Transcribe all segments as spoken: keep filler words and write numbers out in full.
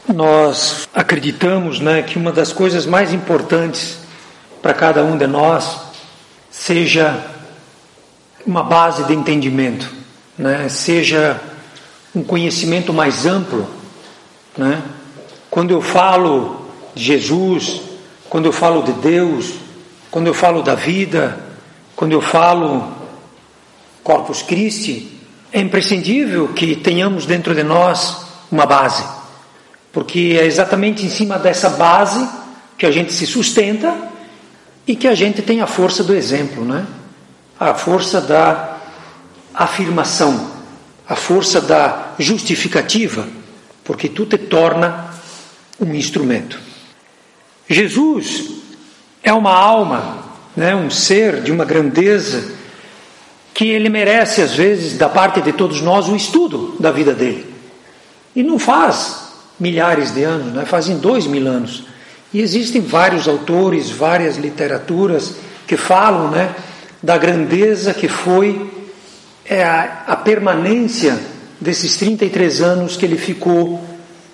Nós acreditamos, né, que uma das coisas mais importantes para cada um de nós seja uma base de entendimento, né, seja um conhecimento mais amplo, né? Quando eu falo de Jesus, quando eu falo de Deus, quando eu falo da vida, quando eu falo Corpus Christi, é imprescindível que tenhamos dentro de nós uma base, porque é exatamente em cima dessa base que a gente se sustenta e que a gente tem a força do exemplo, né? A força da afirmação, a força da justificativa, porque tu te torna um instrumento. Jesus é uma alma, né? Um ser de uma grandeza que ele merece, às vezes, da parte de todos nós, o estudo da vida dele. E não faz milhares de anos, né? Fazem dois mil anos. E existem vários autores, várias literaturas que falam, né, da grandeza que foi é, a, a permanência desses trinta e três anos que ele ficou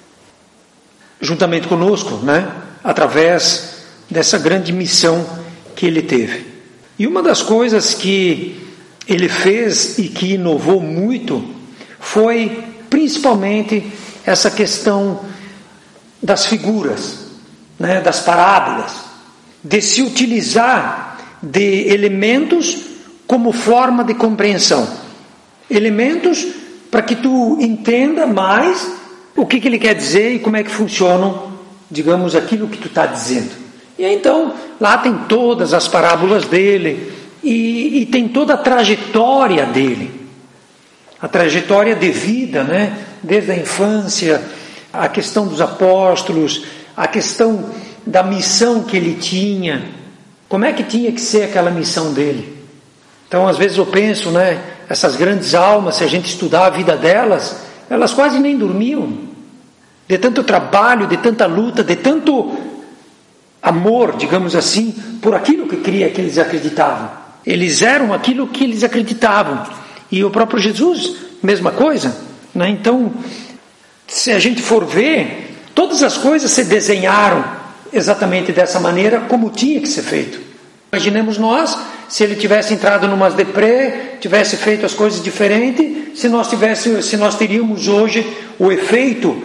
juntamente conosco, né, através dessa grande missão que ele teve. E uma das coisas que ele fez e que inovou muito foi principalmente essa questão das figuras, né, das parábolas, de se utilizar de elementos como forma de compreensão, elementos para que tu entenda mais o que, que ele quer dizer e como é que funcionam, digamos, aquilo que tu está dizendo. E então lá tem todas as parábolas dele e, e tem toda a trajetória dele, a trajetória de vida, né, desde a infância, a questão dos apóstolos, a questão da missão que ele tinha, como é que tinha que ser aquela missão dele. Então, às vezes eu penso, né, essas grandes almas, se a gente estudar a vida delas, elas quase nem dormiam, de tanto trabalho, de tanta luta, de tanto amor, digamos assim, por aquilo que queria que eles acreditavam. Eles eram aquilo que eles acreditavam. E o próprio Jesus, mesma coisa, né? Então, se a gente for ver, todas as coisas se desenharam exatamente dessa maneira como tinha que ser feito. Imaginemos nós, se ele tivesse entrado numas deprê, tivesse feito as coisas diferentes, se nós, tivesse, se nós teríamos hoje o efeito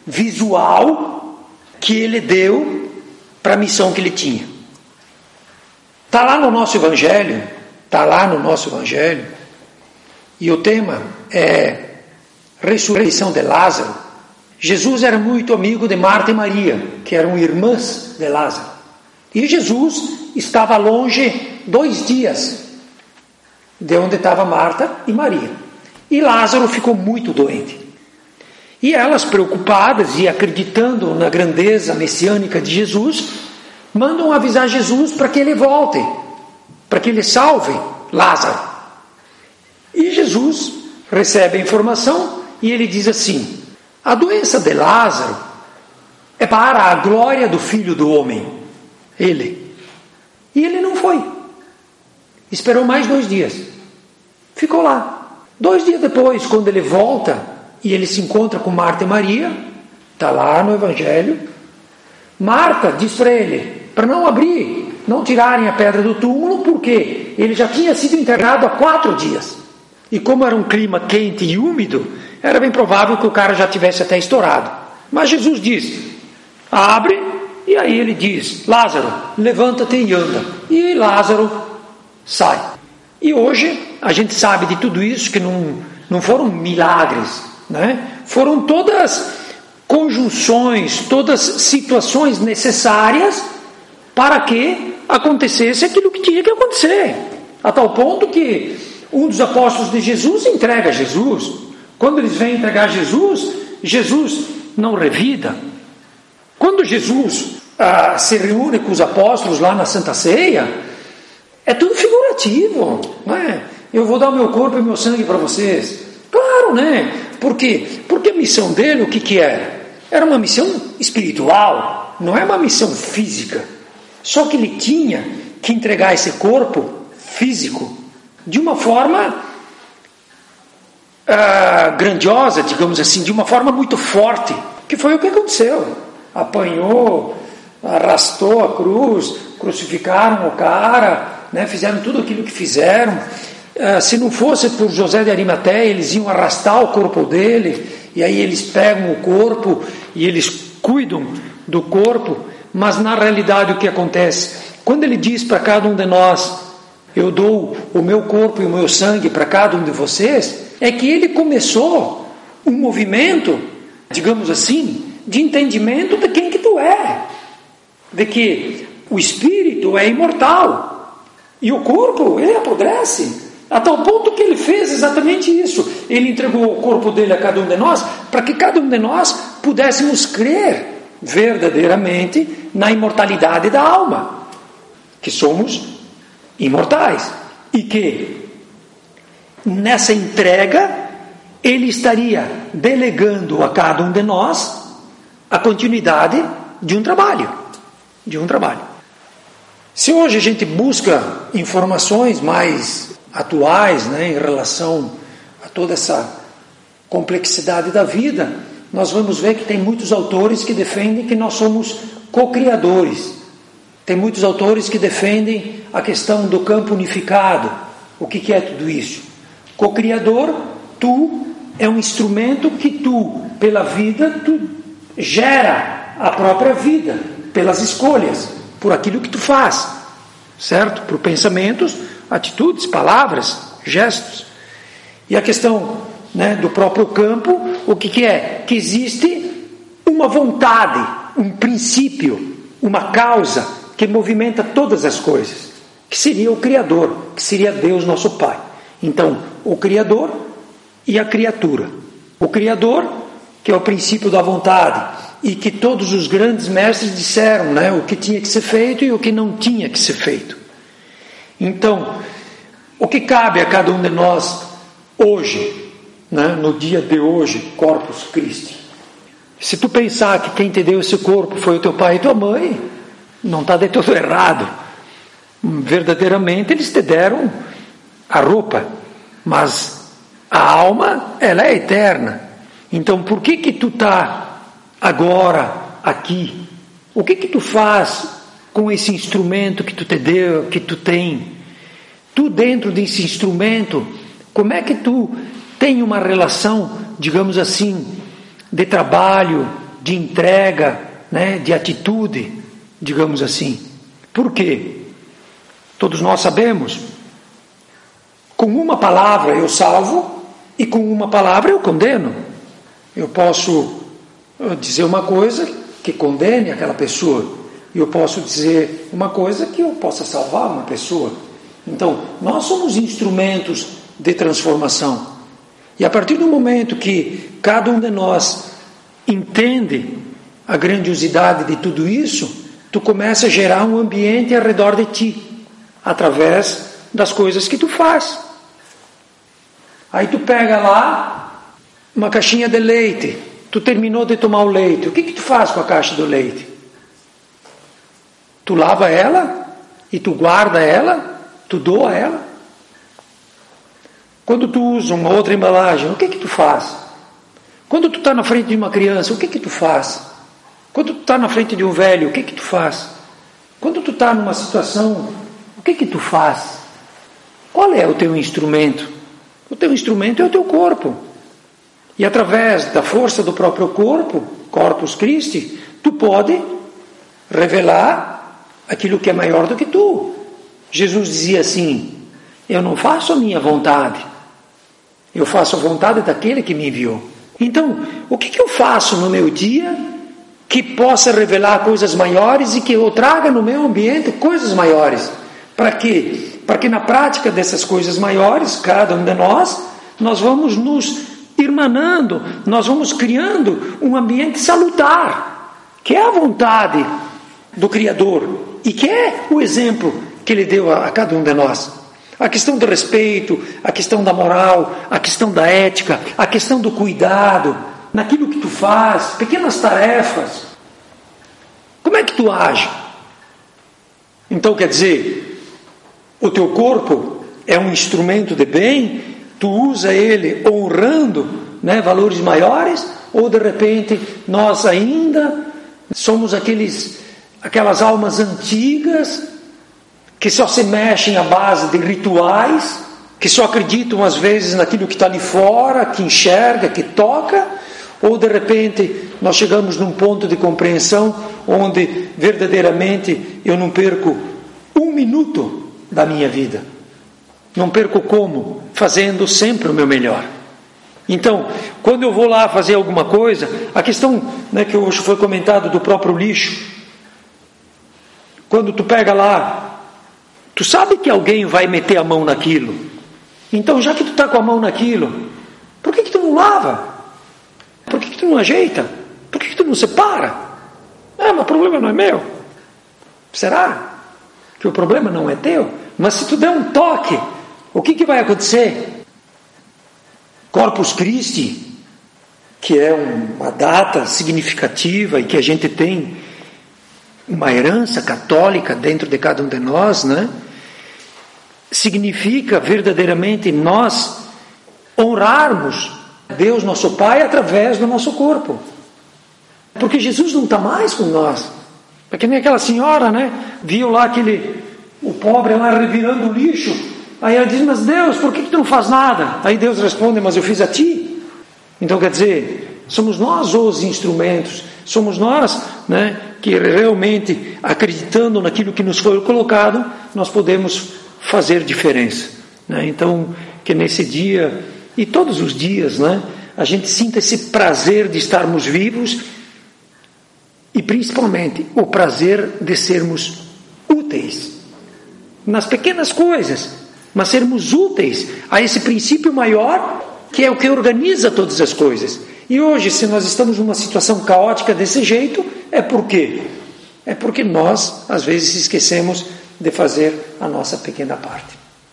visual que ele deu para a missão que ele tinha. Está lá no nosso Evangelho, está lá no nosso Evangelho, e o tema é ressurreição de Lázaro. Jesus era muito amigo de Marta e Maria, que eram irmãs de Lázaro. E Jesus estava longe dois dias de onde estava Marta e Maria. E Lázaro ficou muito doente. E elas, preocupadas e acreditando na grandeza messiânica de Jesus, mandam avisar Jesus para que ele volte, para que ele salve Lázaro. E Jesus recebe a informação e ele diz assim: a doença de Lázaro é para a glória do Filho do Homem. Ele. E ele não foi. Esperou mais dois dias. Ficou lá. Dois dias depois, quando ele volta e ele se encontra com Marta e Maria, está lá no Evangelho, Marta diz para ele, para não abrir, não tirarem a pedra do túmulo, porque ele já tinha sido enterrado há quatro dias. E como era um clima quente e úmido, era bem provável que o cara já tivesse até estourado. Mas Jesus diz, abre, e aí ele diz, Lázaro, levanta-te e anda. E Lázaro sai. E hoje a gente sabe de tudo isso, que não, não foram milagres, né? Foram todas conjunções, todas situações necessárias para que acontecesse aquilo que tinha que acontecer. A tal ponto que um dos apóstolos de Jesus entrega Jesus. Quando eles vêm entregar Jesus, Jesus não revida. Quando Jesus ah, se reúne com os apóstolos lá na Santa Ceia, é tudo figurativo, não é? Eu vou dar o meu corpo e o meu sangue para vocês. Claro, né? Por quê? Porque a missão dele, o que que era? Era uma missão espiritual, não é uma missão física. Só que ele tinha que entregar esse corpo físico de uma forma ah, grandiosa, digamos assim, de uma forma muito forte, Que foi o que aconteceu. Apanhou, arrastou a cruz, crucificaram o cara, né, fizeram tudo aquilo que fizeram. Uh, se não fosse por José de Arimateia, eles iam arrastar o corpo dele, e aí eles pegam o corpo e eles cuidam do corpo. Mas na realidade o que acontece? Quando ele diz para cada um de nós, eu dou o meu corpo e o meu sangue para cada um de vocês, é que ele começou um movimento, digamos assim, de entendimento de quem que tu é, de que o espírito é imortal e o corpo, ele apodrece, a tal ponto que ele fez exatamente isso. Ele entregou o corpo dele a cada um de nós, para que cada um de nós pudéssemos crer verdadeiramente na imortalidade da alma, que somos imortais, e que nessa entrega ele estaria delegando a cada um de nós a continuidade de um trabalho, de um trabalho. Se hoje a gente busca informações mais atuais, né, em relação a toda essa complexidade da vida, nós vamos ver que tem muitos autores que defendem que nós somos co-criadores. Tem muitos autores que defendem a questão do campo unificado. O que, que é tudo isso? Co-criador, tu é um instrumento que tu, pela vida, tu gera a própria vida, pelas escolhas, por aquilo que tu faz, certo? Por pensamentos, atitudes, palavras, gestos. E a questão, né, do próprio campo, o que, que é? Que existe uma vontade, um princípio, uma causa que movimenta todas as coisas, que seria o Criador, que seria Deus nosso Pai. Então, o Criador e a criatura. O Criador, que é o princípio da vontade, e que todos os grandes mestres disseram, né, o que tinha que ser feito e o que não tinha que ser feito. Então, o que cabe a cada um de nós hoje, né, no dia de hoje, Corpus Christi? Se tu pensar que quem te deu esse corpo foi o teu pai e tua mãe, não está de todo errado. Verdadeiramente eles te deram a roupa, mas a alma, ela é eterna. Então por que que tu está agora aqui? O que que tu faz com esse instrumento que tu te deu, que tu tem? Tu dentro desse instrumento, como é que tu tem uma relação, digamos assim, de trabalho, de entrega, né, de atitude, digamos assim? Por quê? Todos nós sabemos, com uma palavra eu salvo e com uma palavra eu condeno. Eu posso dizer uma coisa que condene aquela pessoa, e eu posso dizer uma coisa que eu possa salvar uma pessoa. Então, nós somos instrumentos de transformação. E a partir do momento que cada um de nós entende a grandiosidade de tudo isso, tu começa a gerar um ambiente ao redor de ti, através das coisas que tu faz. Aí tu pega lá uma caixinha de leite, tu terminou de tomar o leite, o que que tu faz com a caixa do leite? Tu lava ela e tu guarda ela, tu doa ela. Quando tu usa uma outra embalagem, o que que tu faz? Quando tu está na frente de uma criança, o que que tu faz? Quando tu está na frente de um velho, o que que tu faz? Quando tu está numa situação, o que que tu faz? Qual é o teu instrumento? O teu instrumento é o teu corpo. E através da força do próprio corpo, Corpus Christi, tu pode revelar aquilo que é maior do que tu. Jesus dizia assim: eu não faço a minha vontade, eu faço a vontade daquele que me enviou. Então, o que que eu faço no meu dia que possa revelar coisas maiores e que eu traga no meu ambiente coisas maiores? Para quê? Para que na prática dessas coisas maiores, cada um de nós, nós vamos nos irmanando, nós vamos criando um ambiente salutar, que é a vontade do Criador e que é o exemplo que Ele deu a, a cada um de nós. A questão do respeito, a questão da moral, a questão da ética, a questão do cuidado, naquilo que tu faz, pequenas tarefas. Como é que tu age? Então, quer dizer, o teu corpo é um instrumento de bem, tu usa ele honrando, né, valores maiores, ou de repente nós ainda somos aqueles, aquelas almas antigas que só se mexem à base de rituais, que só acreditam às vezes naquilo que está ali fora, que enxerga, que toca, ou de repente nós chegamos num ponto de compreensão onde verdadeiramente eu não perco um minuto da minha vida. Não perco como? Fazendo sempre o meu melhor. Então, quando eu vou lá fazer alguma coisa, a questão, né, que hoje foi comentado do próprio lixo, quando tu pega lá, tu sabe que alguém vai meter a mão naquilo. Então, já que tu está com a mão naquilo, por que que tu não lava? Por que que tu não ajeita? Por que que tu não separa? Ah, mas o problema não é meu. Será que o problema não é teu? Mas se tu der um toque, o que que vai acontecer? Corpus Christi, que é uma data significativa e que a gente tem uma herança católica dentro de cada um de nós, né? Significa verdadeiramente nós honrarmos Deus nosso Pai através do nosso corpo. Porque Jesus não está mais com nós. É que nem aquela senhora, né? Viu lá aquele, o pobre lá revirando o lixo. Aí ela diz, mas Deus, por que, que tu não faz nada? Aí Deus responde, mas eu fiz a ti. Então quer dizer, somos nós os instrumentos, somos nós, né, que realmente, acreditando naquilo que nos foi colocado, nós podemos fazer diferença. Né? Então, que nesse dia, e todos os dias, né, a gente sinta esse prazer de estarmos vivos e principalmente o prazer de sermos úteis nas pequenas coisas, mas sermos úteis a esse princípio maior, que é o que organiza todas as coisas. E hoje, se nós estamos numa situação caótica desse jeito, é por quê? É porque nós, às vezes, esquecemos de fazer a nossa pequena parte.